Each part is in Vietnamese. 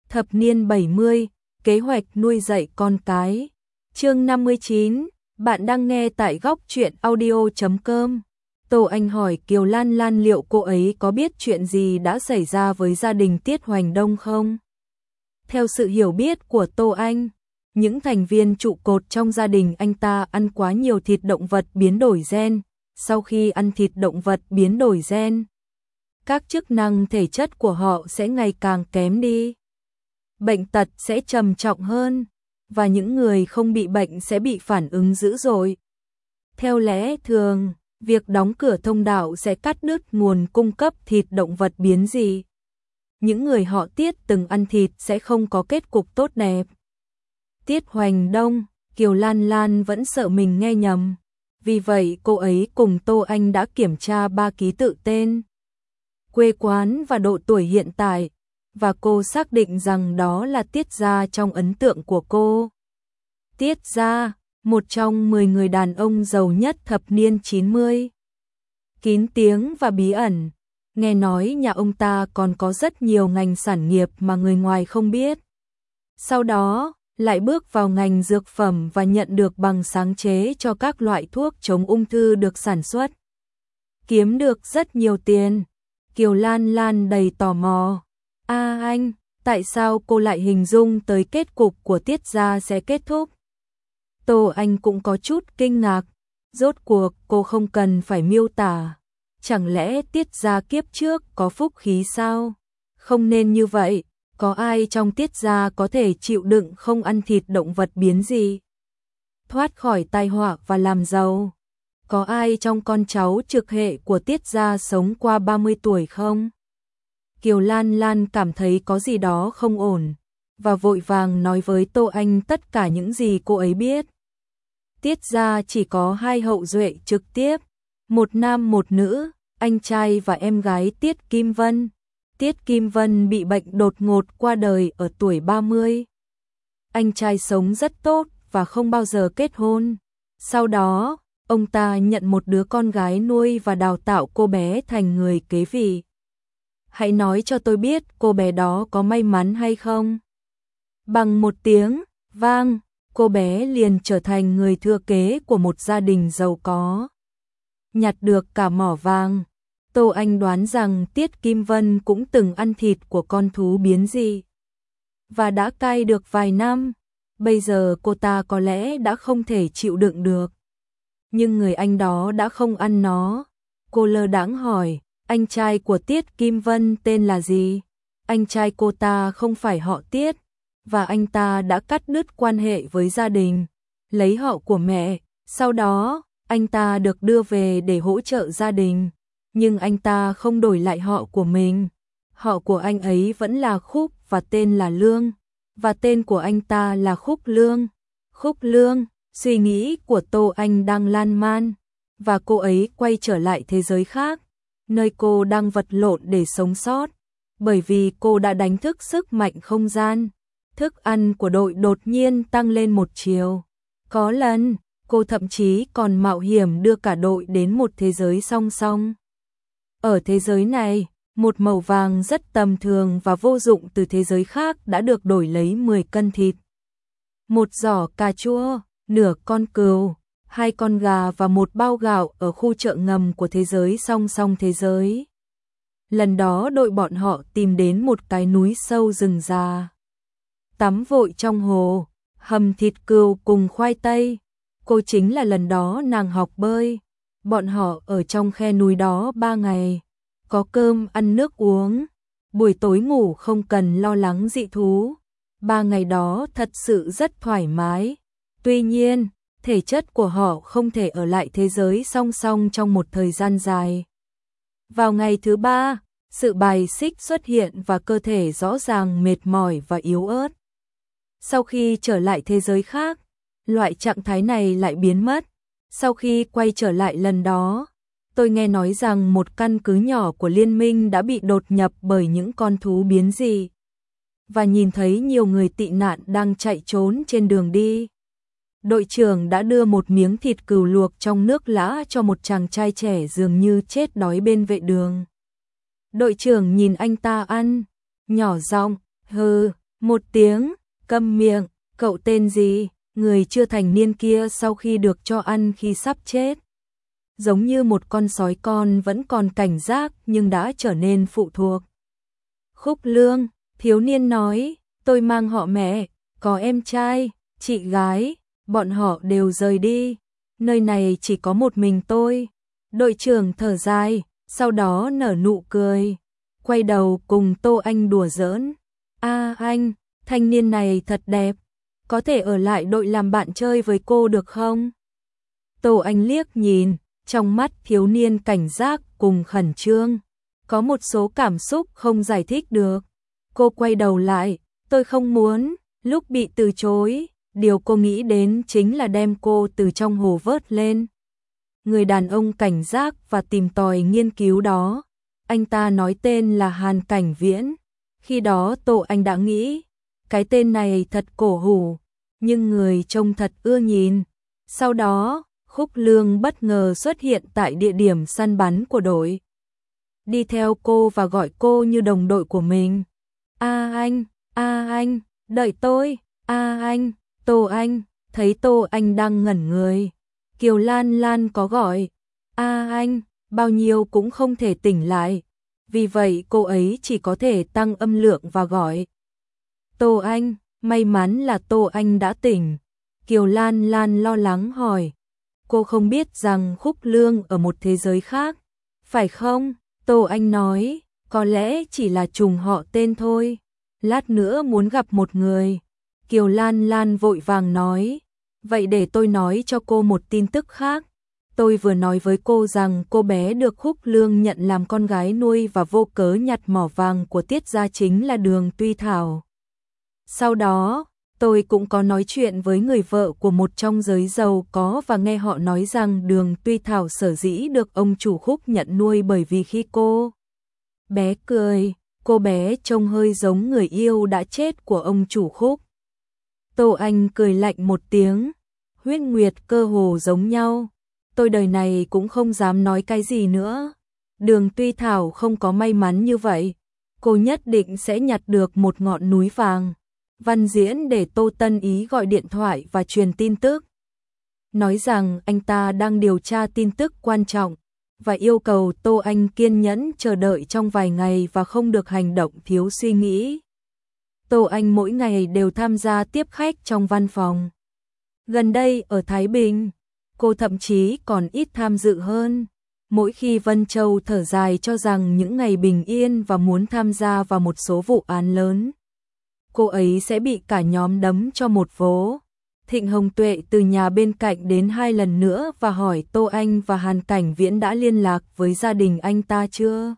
Thập niên 70, kế hoạch nuôi dạy con cái. Chương 59, bạn đang nghe tại góc truyện audio.com. Tô Anh hỏi Kiều Lan Lan liệu cô ấy có biết chuyện gì đã xảy ra với gia đình Tiết Hoành Đông không? Theo sự hiểu biết của Tô Anh, những thành viên trụ cột trong gia đình anh ta ăn quá nhiều thịt động vật biến đổi gen. Sau khi ăn thịt động vật biến đổi gen, các chức năng thể chất của họ sẽ ngày càng kém đi. Bệnh tật sẽ trầm trọng hơn, và những người không bị bệnh sẽ bị phản ứng dữ dội. Theo lẽ thường, việc đóng cửa thông đạo sẽ cắt đứt nguồn cung cấp thịt động vật biến dị. Những người họ Tiết từng ăn thịt sẽ không có kết cục tốt đẹp. Tiết Hoành Đông, Kiều Lan Lan vẫn sợ mình nghe nhầm. Vì vậy cô ấy cùng Tô Anh đã kiểm tra 3 ký tự tên, quê quán và độ tuổi hiện tại, và cô xác định rằng đó là Tiết gia trong ấn tượng của cô. Tiết gia, một trong 10 người đàn ông giàu nhất thập niên 90. Kín tiếng và bí ẩn, nghe nói nhà ông ta còn có rất nhiều ngành sản nghiệp mà người ngoài không biết. Sau đó, lại bước vào ngành dược phẩm và nhận được bằng sáng chế cho các loại thuốc chống ung thư được sản xuất. Kiếm được rất nhiều tiền. Kiều Lan Lan đầy tò mò. Anh, tại sao cô lại hình dung tới kết cục của Tiết gia sẽ kết thúc? Tô Anh cũng có chút kinh ngạc. Rốt cuộc cô không cần phải miêu tả. Chẳng lẽ Tiết gia kiếp trước có phúc khí sao? Không nên như vậy. Có ai trong Tiết gia có thể chịu đựng không ăn thịt động vật biến dị, thoát khỏi tai họa và làm giàu? Có ai trong con cháu trực hệ của Tiết gia sống qua 30 tuổi không? Kiều Lan Lan cảm thấy có gì đó không ổn, và vội vàng nói với Tô Anh tất cả những gì cô ấy biết. Tiết gia chỉ có 2 hậu duệ trực tiếp, một nam một nữ, anh trai và em gái Tiết Kim Vân. Tiết Kim Vân bị bệnh đột ngột qua đời ở tuổi 30. Anh trai sống rất tốt và không bao giờ kết hôn. Sau đó, ông ta nhận một đứa con gái nuôi và đào tạo cô bé thành người kế vị. Hãy nói cho tôi biết cô bé đó có may mắn hay không? Bằng một tiếng vang, cô bé liền trở thành người thừa kế của một gia đình giàu có, nhặt được cả mỏ vàng. Tô Anh đoán rằng Tiết Kim Vân cũng từng ăn thịt của con thú biến dị và đã cai được vài năm. Bây giờ cô ta có lẽ đã không thể chịu đựng được. Nhưng người anh đó đã không ăn nó. Cô lơ đãng hỏi, anh trai của Tiết Kim Vân tên là gì? Anh trai cô ta không phải họ Tiết, và anh ta đã cắt đứt quan hệ với gia đình, lấy họ của mẹ. Sau đó, anh ta được đưa về để hỗ trợ gia đình. Nhưng anh ta không đổi lại họ của mình. Họ của anh ấy vẫn là Khúc và tên là Lương. Và tên của anh ta là Khúc Lương. Khúc Lương, suy nghĩ của Tô Anh đang lan man. Và cô ấy quay trở lại thế giới khác, nơi cô đang vật lộn để sống sót. Bởi vì cô đã đánh thức sức mạnh không gian. Thức ăn của đội đột nhiên tăng lên một chiều. Có lần, cô thậm chí còn mạo hiểm đưa cả đội đến một thế giới song song. Ở thế giới này, một mẩu vàng rất tầm thường và vô dụng từ thế giới khác đã được đổi lấy 10 cân thịt, một giỏ cà chua, nửa con cừu, 2 con gà và một bao gạo ở khu chợ ngầm của thế giới song song thế giới. Lần đó đội bọn họ tìm đến một cái núi sâu rừng già. Tắm vội trong hồ, hầm thịt cừu cùng khoai tây. Cô chính là lần đó nàng học bơi. Bọn họ ở trong khe núi đó 3 ngày, có cơm ăn nước uống, buổi tối ngủ không cần lo lắng dị thú. 3 ngày đó thật sự rất thoải mái. Tuy nhiên, thể chất của họ không thể ở lại thế giới song song trong một thời gian dài. Vào ngày thứ 3, sự bài xích xuất hiện và cơ thể rõ ràng mệt mỏi và yếu ớt. Sau khi trở lại thế giới khác, loại trạng thái này lại biến mất. Sau khi quay trở lại lần đó, tôi nghe nói rằng một căn cứ nhỏ của liên minh đã bị đột nhập bởi những con thú biến dị, và nhìn thấy nhiều người tị nạn đang chạy trốn trên đường đi. Đội trưởng đã đưa một miếng thịt cừu luộc trong nước lã cho một chàng trai trẻ dường như chết đói bên vệ đường. Đội trưởng nhìn anh ta ăn, nhỏ giọng, một tiếng, câm miệng, cậu tên gì? Người chưa thành niên kia sau khi được cho ăn khi sắp chết, giống như một con sói con vẫn còn cảnh giác nhưng đã trở nên phụ thuộc. Khúc Lương, thiếu niên nói, tôi mang họ mẹ, có em trai, chị gái, bọn họ đều rời đi, nơi này chỉ có một mình tôi. Đội trưởng thở dài, sau đó nở nụ cười, quay đầu cùng Tô Anh đùa giỡn. Anh, thanh niên này thật đẹp, có thể ở lại đội làm bạn chơi với cô được không? Tô Anh liếc nhìn, trong mắt thiếu niên cảnh giác cùng khẩn trương, có một số cảm xúc không giải thích được. Cô quay đầu lại, tôi không muốn, lúc bị từ chối, điều cô nghĩ đến chính là đem cô từ trong hồ vớt lên. Người đàn ông cảnh giác và tìm tòi nghiên cứu đó, anh ta nói tên là Hàn Cảnh Viễn. Khi đó Tô Anh đã nghĩ, cái tên này thật cổ hủ, nhưng người trông thật ưa nhìn. Sau đó, Khúc Lương bất ngờ xuất hiện tại địa điểm săn bắn của đội, đi theo cô và gọi cô như đồng đội của mình. Anh, đợi tôi, anh, Tô Anh, thấy Tô Anh đang ngẩn người. Kiều Lan Lan có gọi, anh, bao nhiêu cũng không thể tỉnh lại, vì vậy cô ấy chỉ có thể tăng âm lượng và gọi. Tô Anh, may mắn là Tô Anh đã tỉnh. Kiều Lan Lan lo lắng hỏi, cô không biết rằng Khúc Lương ở một thế giới khác, phải không? Tô Anh nói, có lẽ chỉ là trùng họ tên thôi, lát nữa muốn gặp một người. Kiều Lan Lan vội vàng nói, vậy để tôi nói cho cô một tin tức khác. Tôi vừa nói với cô rằng cô bé được Khúc Lương nhận làm con gái nuôi và vô cớ nhặt mỏ vàng của Tiết gia chính là Đường Tuy Thảo. Sau đó, tôi cũng có nói chuyện với người vợ của một trong giới giàu có và nghe họ nói rằng Đường Tuy Thảo sở dĩ được ông chủ Khúc nhận nuôi bởi vì khi cô bé cười, cô bé trông hơi giống người yêu đã chết của ông chủ Khúc. Tô Anh cười lạnh một tiếng, huyết nguyệt cơ hồ giống nhau. Tôi đời này cũng không dám nói cái gì nữa. Đường Tuy Thảo không có may mắn như vậy, cô nhất định sẽ nhặt được một ngọn núi vàng. Văn Diễn để Tô Tân Ý gọi điện thoại và truyền tin tức, nói rằng anh ta đang điều tra tin tức quan trọng và yêu cầu Tô Anh kiên nhẫn chờ đợi trong vài ngày và không được hành động thiếu suy nghĩ. Tô Anh mỗi ngày đều tham gia tiếp khách trong văn phòng. Gần đây ở Thái Bình, cô thậm chí còn ít tham dự hơn. Mỗi khi Vân Châu thở dài cho rằng những ngày bình yên và muốn tham gia vào một số vụ án lớn, cô ấy sẽ bị cả nhóm đấm cho một vố. Thịnh Hồng Tuệ từ nhà bên cạnh đến 2 lần nữa và hỏi Tô Anh và Hàn Cảnh Viễn đã liên lạc với gia đình anh ta chưa.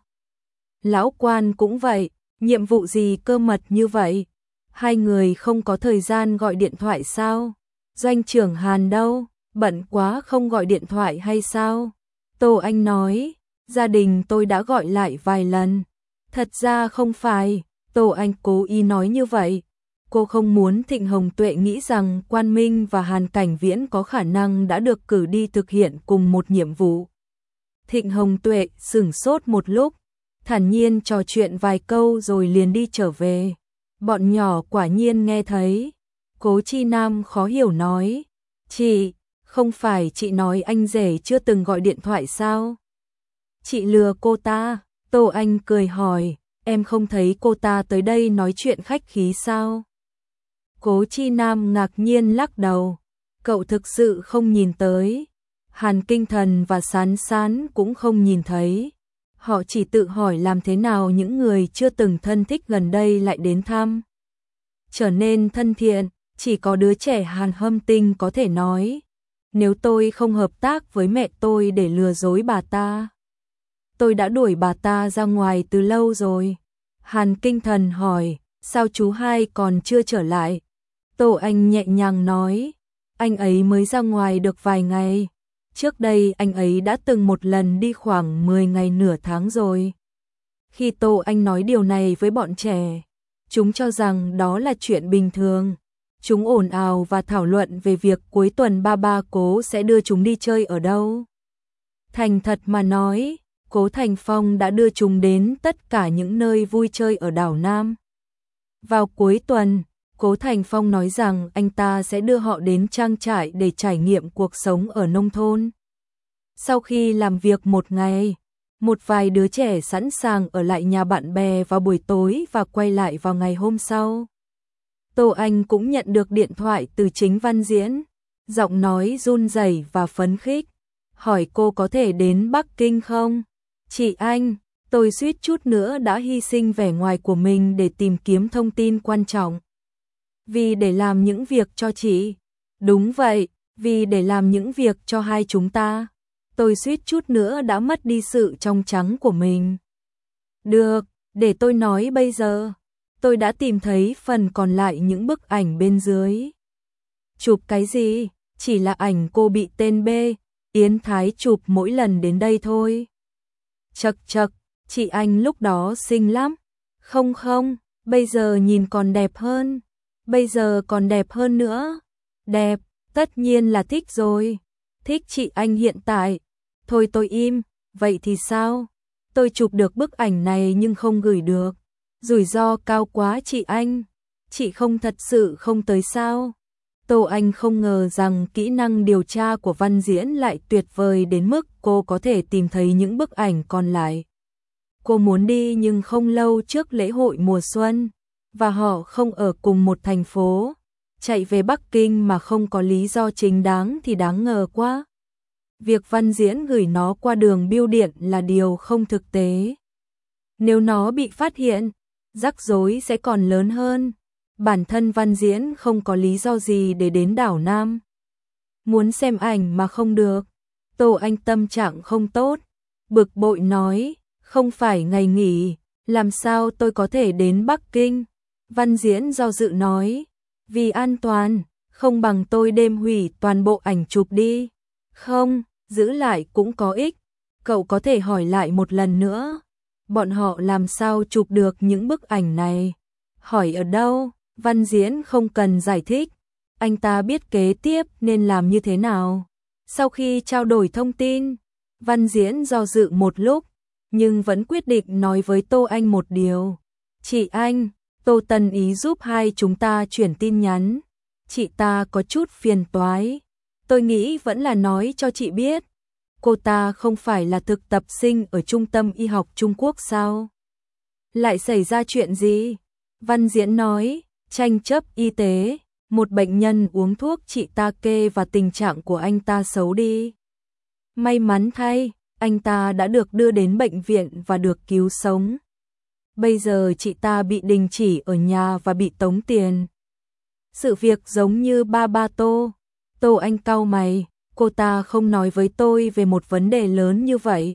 Lão quan cũng vậy, nhiệm vụ gì cơ mật như vậy? Hai người không có thời gian gọi điện thoại sao? Doanh trưởng Hàn đâu? Bận quá không gọi điện thoại hay sao? Tô Anh nói, gia đình tôi đã gọi lại vài lần. Thật ra không phải, Tô Anh cố ý nói như vậy. Cô không muốn Thịnh Hồng Tuệ nghĩ rằng Quan Minh và Hàn Cảnh Viễn có khả năng đã được cử đi thực hiện cùng một nhiệm vụ. Thịnh Hồng Tuệ sửng sốt một lúc, thản nhiên trò chuyện vài câu rồi liền đi trở về. Bọn nhỏ quả nhiên nghe thấy. Cố Chi Nam khó hiểu nói, chị, không phải chị nói anh rể chưa từng gọi điện thoại sao? Chị lừa cô ta. Tô Anh cười hỏi, em không thấy cô ta tới đây nói chuyện khách khí sao? Cố Chi Nam ngạc nhiên lắc đầu, cậu thực sự không nhìn tới. Hàn Kinh Thần và Sán Sán cũng không nhìn thấy. Họ chỉ tự hỏi làm thế nào những người chưa từng thân thích gần đây lại đến thăm. Trở nên thân thiện, chỉ có đứa trẻ Hàn Hâm Tinh có thể nói, nếu tôi không hợp tác với mẹ tôi để lừa dối bà ta, tôi đã đuổi bà ta ra ngoài từ lâu rồi. Hàn Kinh Thần hỏi, sao chú hai còn chưa trở lại? Tô Anh nhẹ nhàng nói, anh ấy mới ra ngoài được vài ngày. Trước đây anh ấy đã từng một lần đi khoảng 10 ngày nửa tháng rồi. Khi Tô Anh nói điều này với bọn trẻ, chúng cho rằng đó là chuyện bình thường. Chúng ồn ào và thảo luận về việc cuối tuần ba Cố sẽ đưa chúng đi chơi ở đâu. Thành thật mà nói, Cố Thành Phong đã đưa chúng đến tất cả những nơi vui chơi ở đảo Nam. Vào cuối tuần, Cố Thành Phong nói rằng anh ta sẽ đưa họ đến trang trại để trải nghiệm cuộc sống ở nông thôn. Sau khi làm việc một ngày, một vài đứa trẻ sẵn sàng ở lại nhà bạn bè vào buổi tối và quay lại vào ngày hôm sau. Tô Anh cũng nhận được điện thoại từ chính Văn Diễn, giọng nói run rẩy và phấn khích, hỏi cô có thể đến Bắc Kinh không? Chị Anh, tôi suýt chút nữa đã hy sinh vẻ ngoài của mình để tìm kiếm thông tin quan trọng. Vì để làm những việc cho chị. Đúng vậy, vì để làm những việc cho hai chúng ta. Tôi suýt chút nữa đã mất đi sự trong trắng của mình. Được, để tôi nói bây giờ. Tôi đã tìm thấy phần còn lại những bức ảnh bên dưới. Chụp cái gì? Chỉ là ảnh cô bị tên B, Yến Thái chụp mỗi lần đến đây thôi. Chậc chậc, chị Anh lúc đó xinh lắm. Không không, bây giờ nhìn còn đẹp hơn. Bây giờ còn đẹp hơn nữa. Đẹp, tất nhiên là thích rồi. Thích chị Anh hiện tại. Thôi tôi im, vậy thì sao? Tôi chụp được bức ảnh này nhưng không gửi được. Rủi ro cao quá chị Anh. Chị không thật sự không tới sao? Tô Anh không ngờ rằng kỹ năng điều tra của Văn Diễn lại tuyệt vời đến mức cô có thể tìm thấy những bức ảnh còn lại. Cô muốn đi nhưng không lâu trước lễ hội mùa xuân, và họ không ở cùng một thành phố. Chạy về Bắc Kinh mà không có lý do chính đáng thì đáng ngờ quá. Việc Văn Diễn gửi nó qua đường bưu điện là điều không thực tế. Nếu nó bị phát hiện, rắc rối sẽ còn lớn hơn. Bản thân Văn Diễn không có lý do gì để đến đảo Nam. Muốn xem ảnh mà không được. Tô Anh tâm trạng không tốt, bực bội nói, không phải ngày nghỉ, làm sao tôi có thể đến Bắc Kinh? Văn Diễn do dự nói, vì an toàn, không bằng tôi đêm hủy toàn bộ ảnh chụp đi. Không, giữ lại cũng có ích. Cậu có thể hỏi lại một lần nữa. Bọn họ làm sao chụp được những bức ảnh này? Hỏi ở đâu? Văn Diễn không cần giải thích. Anh ta biết kế tiếp nên làm như thế nào. Sau khi trao đổi thông tin, Văn Diễn do dự một lúc, nhưng vẫn quyết định nói với Tô Anh một điều. Chị Anh, Tô Tân Ý giúp hai chúng ta chuyển tin nhắn. Chị ta có chút phiền toái. Tôi nghĩ vẫn là nói cho chị biết. Cô ta không phải là thực tập sinh ở Trung tâm Y học Trung Quốc sao? Lại xảy ra chuyện gì? Văn Diễn nói, tranh chấp y tế, một bệnh nhân uống thuốc chị ta kê và tình trạng của anh ta xấu đi. May mắn thay, anh ta đã được đưa đến bệnh viện và được cứu sống. Bây giờ chị ta bị đình chỉ ở nhà và bị tống tiền. Sự việc giống như ba Tô. Tô Anh cau mày, cô ta không nói với tôi về một vấn đề lớn như vậy.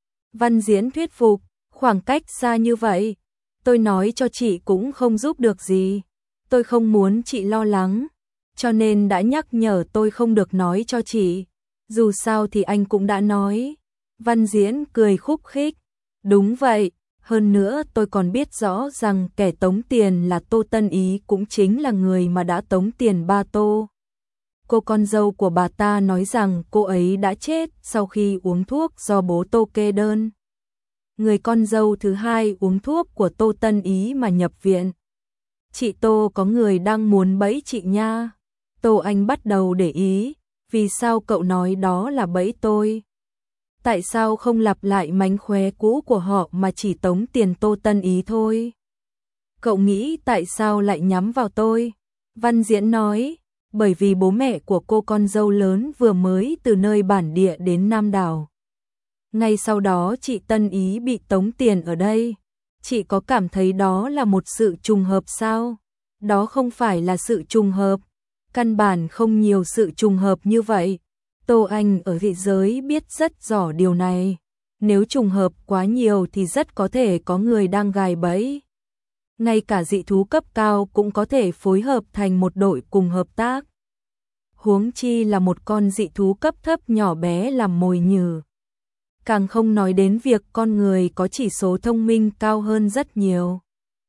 Văn Diễn thuyết phục, khoảng cách xa như vậy, tôi nói cho chị cũng không giúp được gì. Tôi không muốn chị lo lắng, cho nên đã nhắc nhở tôi không được nói cho chị. Dù sao thì anh cũng đã nói. Văn Diễn cười khúc khích. Đúng vậy, hơn nữa tôi còn biết rõ rằng kẻ tống tiền là Tô Tân Ý cũng chính là người mà đã tống tiền ba Tô. Cô con dâu của bà ta nói rằng cô ấy đã chết sau khi uống thuốc do bố Tô kê đơn. Người con dâu thứ hai uống thuốc của Tô Tân Ý mà nhập viện. Chị Tô có người đang muốn bẫy chị nha. Tô Anh bắt đầu để ý, vì sao cậu nói đó là bẫy tôi? Tại sao không lặp lại mánh khóe cũ của họ mà chỉ tống tiền Tô Tân Ý thôi? Cậu nghĩ tại sao lại nhắm vào tôi? Văn Diễn nói, bởi vì bố mẹ của cô con dâu lớn vừa mới từ nơi bản địa đến Nam Đảo. Ngay sau đó chị Tân Ý bị tống tiền ở đây. Chị có cảm thấy đó là một sự trùng hợp sao? Đó không phải là sự trùng hợp. Căn bản không nhiều sự trùng hợp như vậy. Tô Anh ở thị giới biết rất rõ điều này. Nếu trùng hợp quá nhiều thì rất có thể có người đang gài bẫy. Ngay cả dị thú cấp cao cũng có thể phối hợp thành một đội cùng hợp tác. Huống chi là một con dị thú cấp thấp nhỏ bé làm mồi nhử. Càng không nói đến việc con người có chỉ số thông minh cao hơn rất nhiều.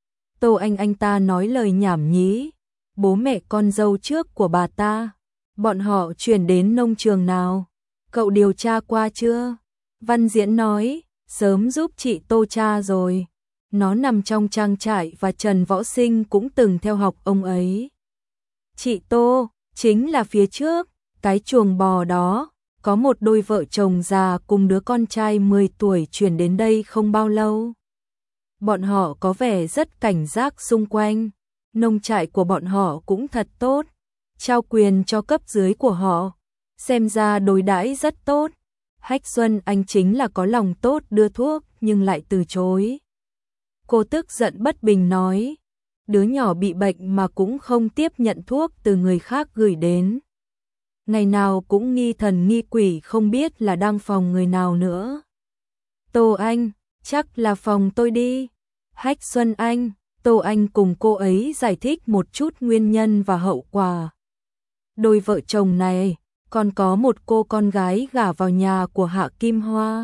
Tô Anh ta nói lời nhảm nhí. Bố mẹ con dâu trước của bà ta, bọn họ chuyển đến nông trường nào? Cậu điều tra qua chưa? Văn Diễn nói, sớm giúp chị Tô tra rồi. Nó nằm trong trang trại và Trần Võ Sinh cũng từng theo học ông ấy. Chị Tô, chính là phía trước, cái chuồng bò đó, có một đôi vợ chồng già cùng đứa con trai 10 tuổi chuyển đến đây không bao lâu. Bọn họ có vẻ rất cảnh giác xung quanh, nông trại của bọn họ cũng thật tốt, trao quyền cho cấp dưới của họ, xem ra đối đãi rất tốt. Hách Xuân Anh chính là có lòng tốt đưa thuốc nhưng lại từ chối. Cô tức giận bất bình nói, đứa nhỏ bị bệnh mà cũng không tiếp nhận thuốc từ người khác gửi đến. Ngày nào cũng nghi thần nghi quỷ, không biết là đang phòng người nào nữa. Tô Anh, chắc là phòng tôi đi. Hách Xuân Anh, Tô Anh cùng cô ấy giải thích một chút nguyên nhân và hậu quả. Đôi vợ chồng này, còn có một cô con gái gả vào nhà của Hạ Kim Hoa.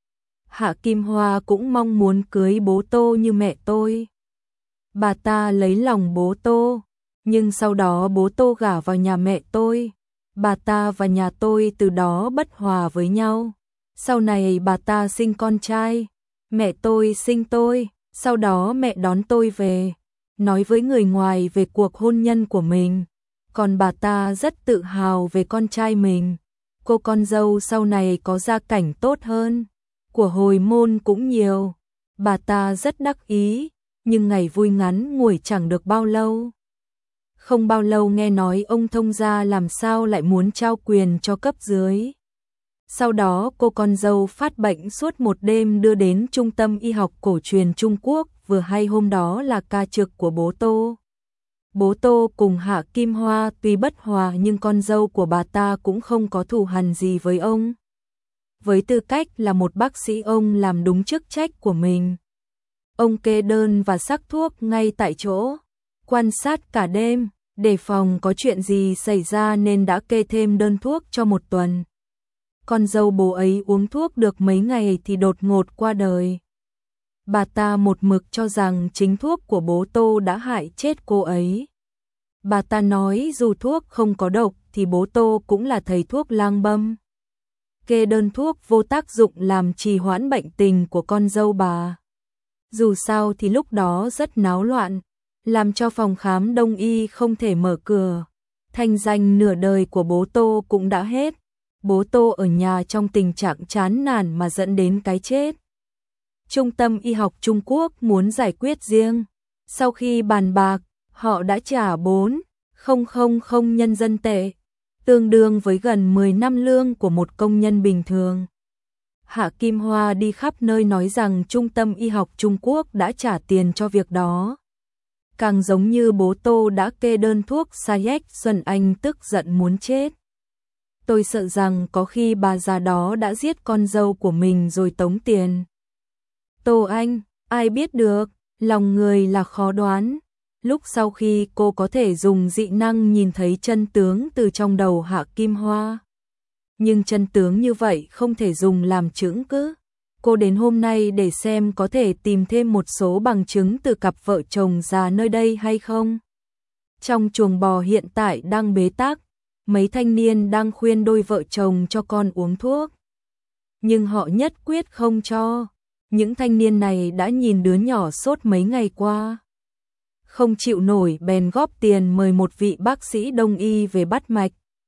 Hạ Kim Hoa cũng mong muốn cưới bố Tô như mẹ tôi. Bà ta lấy lòng bố Tô, nhưng sau đó bố Tô gả vào nhà mẹ tôi. Bà ta và nhà tôi từ đó bất hòa với nhau. Sau này bà ta sinh con trai, mẹ tôi sinh tôi, sau đó mẹ đón tôi về, nói với người ngoài về cuộc hôn nhân của mình. Còn bà ta rất tự hào về con trai mình. Cô con dâu sau này có gia cảnh tốt hơn, của hồi môn cũng nhiều. Bà ta rất đắc ý, nhưng ngày vui ngắn ngủi chẳng được bao lâu. Không bao lâu nghe nói ông thông gia làm sao lại muốn trao quyền cho cấp dưới. Sau đó cô con dâu phát bệnh suốt một đêm đưa đến Trung tâm Y học cổ truyền Trung Quốc, vừa hay hôm đó là ca trực của bố Tô. Bố Tô cùng Hạ Kim Hoa tuy bất hòa nhưng con dâu của bà ta cũng không có thù hằn gì với ông. Với tư cách là một bác sĩ, ông làm đúng chức trách của mình. Ông kê đơn và sắc thuốc ngay tại chỗ, quan sát cả đêm, đề phòng có chuyện gì xảy ra nên đã kê thêm đơn thuốc cho một tuần. Con dâu bố ấy uống thuốc được mấy ngày thì đột ngột qua đời. Bà ta một mực cho rằng chính thuốc của bố Tô đã hại chết cô ấy. Bà ta nói dù thuốc không có độc thì bố Tô cũng là thầy thuốc lang băm. Kê đơn thuốc vô tác dụng làm trì hoãn bệnh tình của con dâu bà. Dù sao thì lúc đó rất náo loạn, làm cho phòng khám đông y không thể mở cửa. Thanh danh nửa đời của bố Tô cũng đã hết. Bố Tô ở nhà trong tình trạng chán nản mà dẫn đến cái chết. Trung tâm Y học Trung Quốc muốn giải quyết riêng. Sau khi bàn bạc, họ đã trả 4.000 nhân dân tệ, tương đương với gần 10 năm lương của một công nhân bình thường. Hạ Kim Hoa đi khắp nơi nói rằng Trung tâm Y học Trung Quốc đã trả tiền cho việc đó. Càng giống như bố Tô đã kê đơn thuốc sai. Hách Xuân Anh tức giận muốn chết. Tôi sợ rằng có khi bà già đó đã giết con dâu của mình rồi tống tiền. Tô Anh, ai biết được, lòng người là khó đoán. Lúc sau khi cô có thể dùng dị năng nhìn thấy chân tướng từ trong đầu Hạ Kim Hoa. Nhưng chân tướng như vậy không thể dùng làm chứng cứ. Cô đến hôm nay để xem có thể tìm thêm một số bằng chứng từ cặp vợ chồng già nơi đây hay không. Trong chuồng bò hiện tại đang bế tắc, mấy thanh niên đang khuyên đôi vợ chồng cho con uống thuốc. Nhưng họ nhất quyết không cho. Những thanh niên này đã nhìn đứa nhỏ sốt mấy ngày qua. Không chịu nổi bèn góp tiền mời một vị bác sĩ đông y về bắt mạch.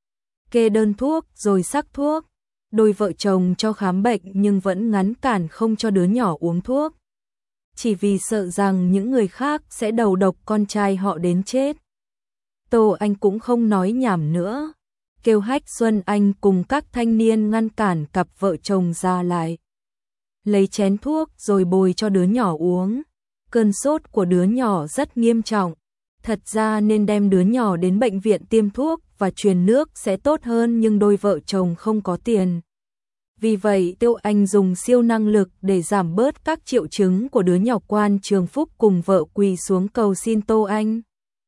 Kê đơn thuốc rồi sắc thuốc. Đôi vợ chồng cho khám bệnh nhưng vẫn ngăn cản không cho đứa nhỏ uống thuốc. Chỉ vì sợ rằng những người khác sẽ đầu độc con trai họ đến chết. Tô Anh cũng không nói nhảm nữa. Kêu Hách Xuân Anh cùng các thanh niên ngăn cản cặp vợ chồng ra lại. Lấy chén thuốc rồi bồi cho đứa nhỏ uống. Cơn sốt của đứa nhỏ rất nghiêm trọng. Thật ra nên đem đứa nhỏ đến bệnh viện tiêm thuốc và truyền nước sẽ tốt hơn, nhưng đôi vợ chồng không có tiền. Vì vậy Tiêu Anh dùng siêu năng lực để giảm bớt các triệu chứng của đứa nhỏ. Quan Trường Phúc cùng vợ quỳ xuống cầu xin Tô Anh.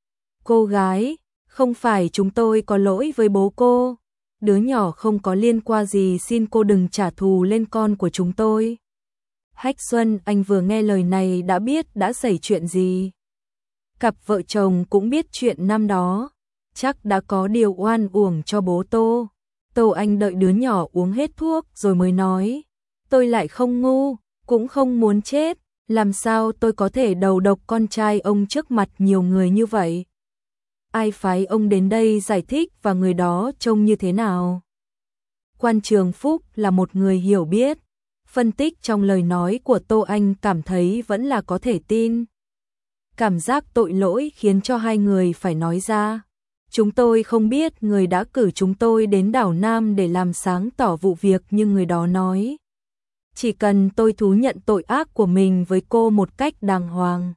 Cô gái, không phải chúng tôi có lỗi với bố cô. Đứa nhỏ không có liên quan gì, xin cô đừng trả thù lên con của chúng tôi. Hách Xuân Anh vừa nghe lời này đã biết đã xảy chuyện gì. Cặp vợ chồng cũng biết chuyện năm đó, chắc đã có điều oan uổng cho bố Tô. Tô Anh đợi đứa nhỏ uống hết thuốc rồi mới nói, tôi lại không ngu, cũng không muốn chết, Làm sao tôi có thể đầu độc con trai ông trước mặt nhiều người như vậy? Ai phái ông đến đây giải thích và người đó trông như thế nào? Quan Trường Phúc là một người hiểu biết, phân tích trong lời nói của Tô Anh cảm thấy vẫn là có thể tin. Cảm giác tội lỗi khiến cho hai người phải nói ra. Chúng tôi không biết người đã cử chúng tôi đến đảo Nam để làm sáng tỏ vụ việc, nhưng người đó nói chỉ cần tôi thú nhận tội ác của mình với cô một cách đàng hoàng,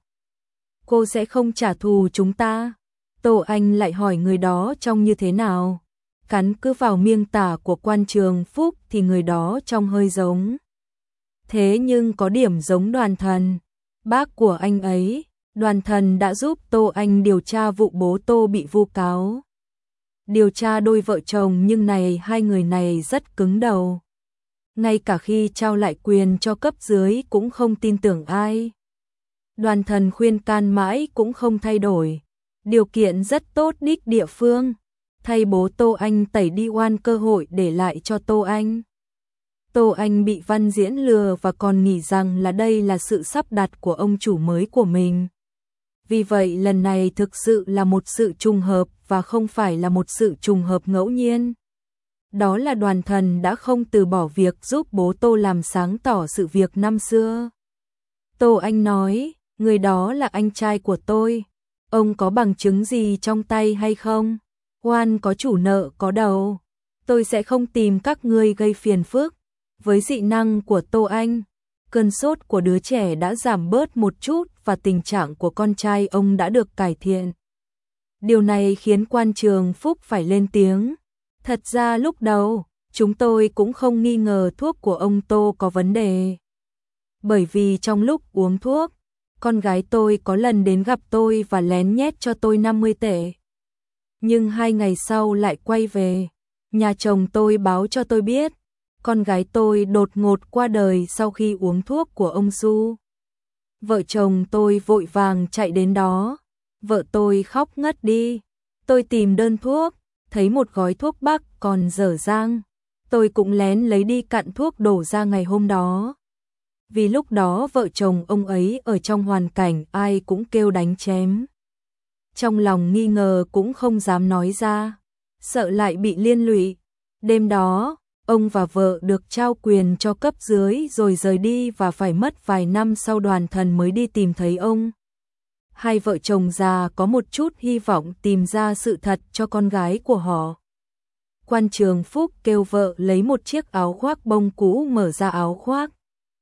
cô sẽ không trả thù chúng ta. Tô Anh lại hỏi người đó trông như thế nào. Cắn cứ vào miêu tả của Quan Trường Phúc thì người đó trông hơi giống. Thế nhưng có điểm giống Đoàn Thần, bác của anh ấy. Đoàn Thần đã giúp Tô Anh điều tra vụ bố Tô bị vu cáo. Điều tra đôi vợ chồng, nhưng hai người này rất cứng đầu. Ngay cả khi trao lại quyền cho cấp dưới cũng không tin tưởng ai. Đoàn Thần khuyên can mãi cũng không thay đổi. Điều kiện rất tốt đích địa phương, thay bố Tô Anh tẩy đi oan cơ hội để lại cho Tô Anh. Tô Anh bị Văn Diễn lừa và còn nghĩ rằng là đây là sự sắp đặt của ông chủ mới của mình. Vì vậy lần này thực sự là một sự trùng hợp và không phải là một sự trùng hợp ngẫu nhiên. Đó là Đoàn Thần đã không từ bỏ việc giúp bố Tô làm sáng tỏ sự việc năm xưa. Tô Anh nói, người đó là anh trai của tôi. Ông có bằng chứng gì trong tay hay không? Oan có chủ nợ có đầu. Tôi sẽ không tìm các ngươi gây phiền phức. Với dị năng của Tô Anh, cơn sốt của đứa trẻ đã giảm bớt một chút và tình trạng của con trai ông đã được cải thiện. Điều này khiến Quan Trường Phúc phải lên tiếng. Thật ra lúc đầu, chúng tôi cũng không nghi ngờ thuốc của ông Tô có vấn đề. Bởi vì trong lúc uống thuốc, con gái tôi có lần đến gặp tôi và lén nhét cho tôi 50 tệ. Nhưng 2 ngày sau lại quay về. Nhà chồng tôi báo cho tôi biết, con gái tôi đột ngột qua đời sau khi uống thuốc của ông Du. Vợ chồng tôi vội vàng chạy đến đó. Vợ tôi khóc ngất đi. Tôi tìm đơn thuốc, thấy một gói thuốc bắc còn dở dang. Tôi cũng lén lấy đi cặn thuốc đổ ra ngày hôm đó. Vì lúc đó vợ chồng ông ấy ở trong hoàn cảnh ai cũng kêu đánh chém. Trong lòng nghi ngờ cũng không dám nói ra, sợ lại bị liên lụy. Đêm đó, ông và vợ được trao quyền cho cấp dưới rồi rời đi và phải mất vài năm sau Đoàn Thần mới đi tìm thấy ông. Hai vợ chồng già có một chút hy vọng tìm ra sự thật cho con gái của họ. Quan Trường Phúc kêu vợ lấy một chiếc áo khoác bông cũ, mở ra áo khoác.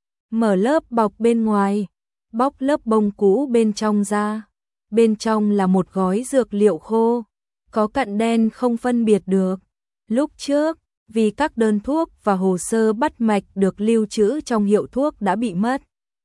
Mở lớp bọc bên ngoài, bóc lớp bông cũ bên trong ra. Bên trong là một gói dược liệu khô, có cặn đen không phân biệt được. Lúc trước, vì các đơn thuốc và hồ sơ bắt mạch được lưu trữ trong hiệu thuốc đã bị mất,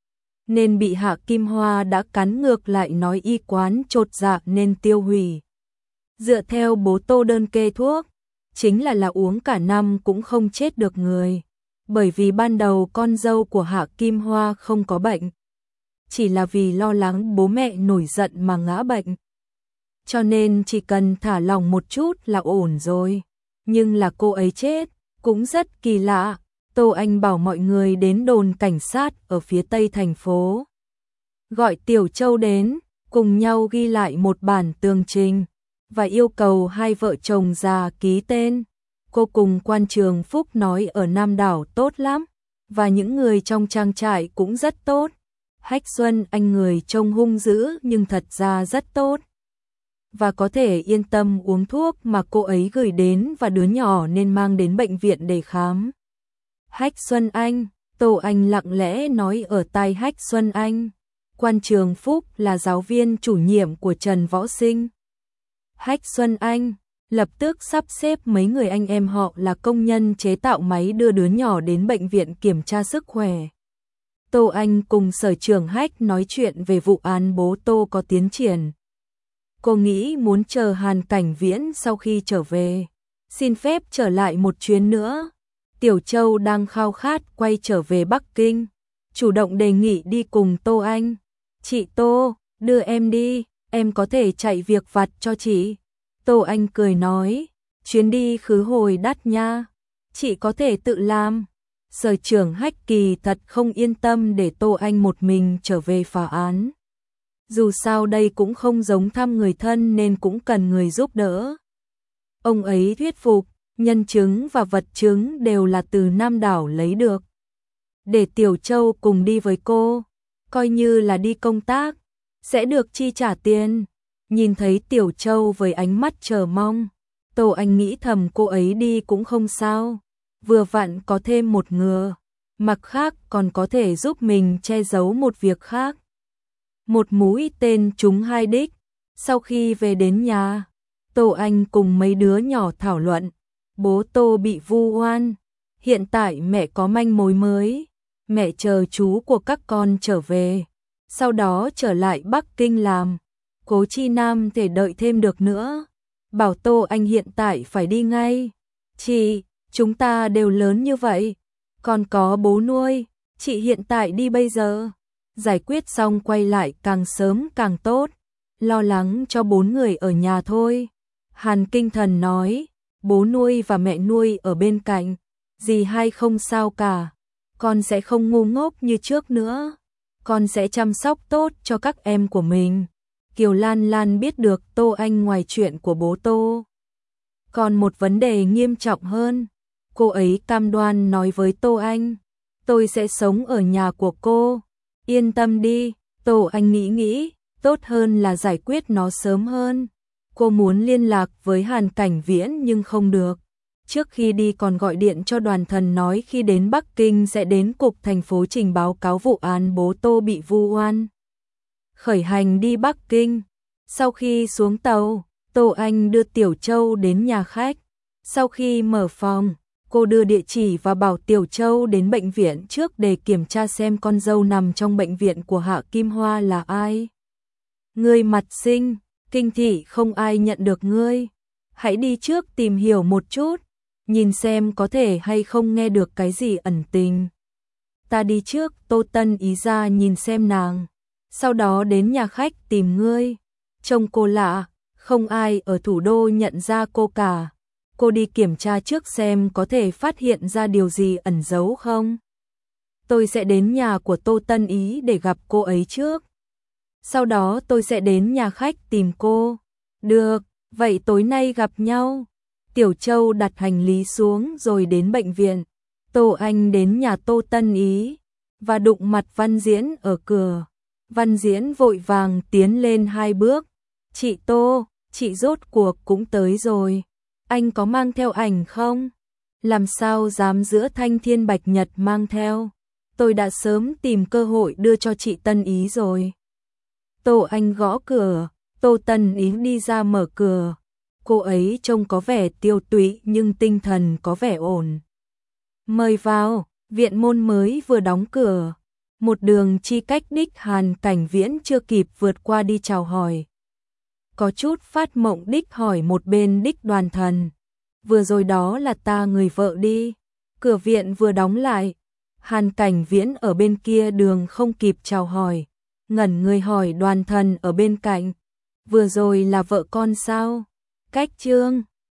nên bị Hạ Kim Hoa đã cắn ngược lại nói y quán chột dạ nên tiêu hủy. Dựa theo bố Tô đơn kê thuốc, chính là uống cả năm cũng không chết được người. Bởi vì ban đầu con dâu của Hạ Kim Hoa không có bệnh, chỉ là vì lo lắng bố mẹ nổi giận mà ngã bệnh. Cho nên chỉ cần thả lỏng một chút là ổn rồi. Nhưng là cô ấy chết, cũng rất kỳ lạ. Tô Anh bảo mọi người đến đồn cảnh sát ở phía tây thành phố. Gọi Tiểu Châu đến, cùng nhau ghi lại một bản tường trình, và yêu cầu hai vợ chồng già ký tên. Cô cùng Quan Trường Phúc nói ở Nam Đảo tốt lắm, và những người trong trang trại cũng rất tốt. Hách Xuân Anh người trông hung dữ nhưng thật ra rất tốt, và có thể yên tâm uống thuốc mà cô ấy gửi đến, và đứa nhỏ nên mang đến bệnh viện để khám. Hách Xuân Anh, Tô Anh lặng lẽ nói ở tai Hách Xuân Anh. Quan Trường Phúc là giáo viên chủ nhiệm của Trần Võ Sinh. Hách Xuân Anh lập tức sắp xếp mấy người anh em họ là công nhân chế tạo máy đưa đứa nhỏ đến bệnh viện kiểm tra sức khỏe. Tô Anh cùng sở trưởng Hách nói chuyện về vụ án bố Tô có tiến triển. Cô nghĩ muốn chờ Hàn Cảnh Viễn sau khi trở về, xin phép trở lại một chuyến nữa. Tiểu Châu đang khao khát quay trở về Bắc Kinh, chủ động đề nghị đi cùng Tô Anh. Chị Tô, đưa em đi, em có thể chạy việc vặt cho chị. Tô Anh cười nói, chuyến đi khứ hồi đắt nha, chị có thể tự làm. Sở trưởng Hách kỳ thật không yên tâm để Tô Anh một mình trở về phá án. Dù sao đây cũng không giống thăm người thân nên cũng cần người giúp đỡ. Ông ấy thuyết phục, nhân chứng và vật chứng đều là từ Nam Đảo lấy được. Để Tiểu Châu cùng đi với cô, coi như là đi công tác, sẽ được chi trả tiền. Nhìn thấy Tiểu Châu với ánh mắt chờ mong, Tô Anh nghĩ thầm cô ấy đi cũng không sao, vừa vặn có thêm một ngừa, mặt khác còn có thể giúp mình che giấu một việc khác. Một mũi tên trúng hai đích. Sau khi về đến nhà, Tô Anh cùng mấy đứa nhỏ thảo luận, bố Tô bị vu oan, hiện tại mẹ có manh mối mới, mẹ chờ chú của các con trở về, sau đó trở lại Bắc Kinh làm. Cố Chi Nam thể đợi thêm được nữa, bảo Tô Anh hiện tại phải đi ngay. Chị, chúng ta đều lớn như vậy, còn có bố nuôi, chị hiện tại đi bây giờ. Giải quyết xong quay lại càng sớm càng tốt, lo lắng cho 4 người ở nhà thôi. Hàn Kinh Thần nói, bố nuôi và mẹ nuôi ở bên cạnh, dì hai không sao cả, con sẽ không ngu ngốc như trước nữa, con sẽ chăm sóc tốt cho các em của mình. Kiều Lan Lan biết được Tô Anh ngoài chuyện của bố Tô, còn một vấn đề nghiêm trọng hơn, cô ấy cam đoan nói với Tô Anh, tôi sẽ sống ở nhà của cô. Yên tâm đi, Tô Anh nghĩ, tốt hơn là giải quyết nó sớm hơn. Cô muốn liên lạc với Hàn Cảnh Viễn nhưng không được. Trước khi đi còn gọi điện cho Đoàn Thần nói khi đến Bắc Kinh sẽ đến cục thành phố trình báo cáo vụ án bố Tô bị vu oan. Khởi hành đi Bắc Kinh. Sau khi xuống tàu, Tô Anh đưa Tiểu Châu đến nhà khách. Sau khi mở phòng, cô đưa địa chỉ và bảo Tiểu Châu đến bệnh viện trước để kiểm tra xem con dâu nằm trong bệnh viện của Hạ Kim Hoa là ai. Ngươi mặt xinh, kinh thị không ai nhận được ngươi. Hãy đi trước tìm hiểu một chút, nhìn xem có thể hay không nghe được cái gì ẩn tình. Ta đi trước, Tô Tân Ý ra nhìn xem nàng. Sau đó đến nhà khách tìm ngươi. Trông cô lạ, không ai ở thủ đô nhận ra cô cả. Cô đi kiểm tra trước xem có thể phát hiện ra điều gì ẩn giấu không. Tôi sẽ đến nhà của Tô Tân Ý để gặp cô ấy trước. Sau đó tôi sẽ đến nhà khách tìm cô. Được, vậy tối nay gặp nhau. Tiểu Châu đặt hành lý xuống rồi đến bệnh viện. Tô Anh đến nhà Tô Tân Ý và đụng mặt Văn Diễn ở cửa. Văn Diễn vội vàng tiến lên 2 bước. Chị Tô, chị rốt cuộc cũng tới rồi. Anh có mang theo ảnh không? Làm sao dám giữa thanh thiên bạch nhật mang theo? Tôi đã sớm tìm cơ hội đưa cho chị Tân Ý rồi. Tô Anh gõ cửa, Tô Tân Ý đi ra mở cửa. Cô ấy trông có vẻ tiêu tụy nhưng tinh thần có vẻ ổn. Mời vào, viện môn mới vừa đóng cửa. Một đường chi cách đích Hàn Cảnh Viễn chưa kịp vượt qua đi chào hỏi. Có chút phát mộng đích hỏi một bên đích Đoàn Thần. Vừa rồi đó là ta người vợ đi. Cửa viện vừa đóng lại. Hàn Cảnh Viễn ở bên kia đường không kịp chào hỏi. Ngẩn người hỏi Đoàn Thần ở bên cạnh. Vừa rồi là vợ con sao? Cách Trương.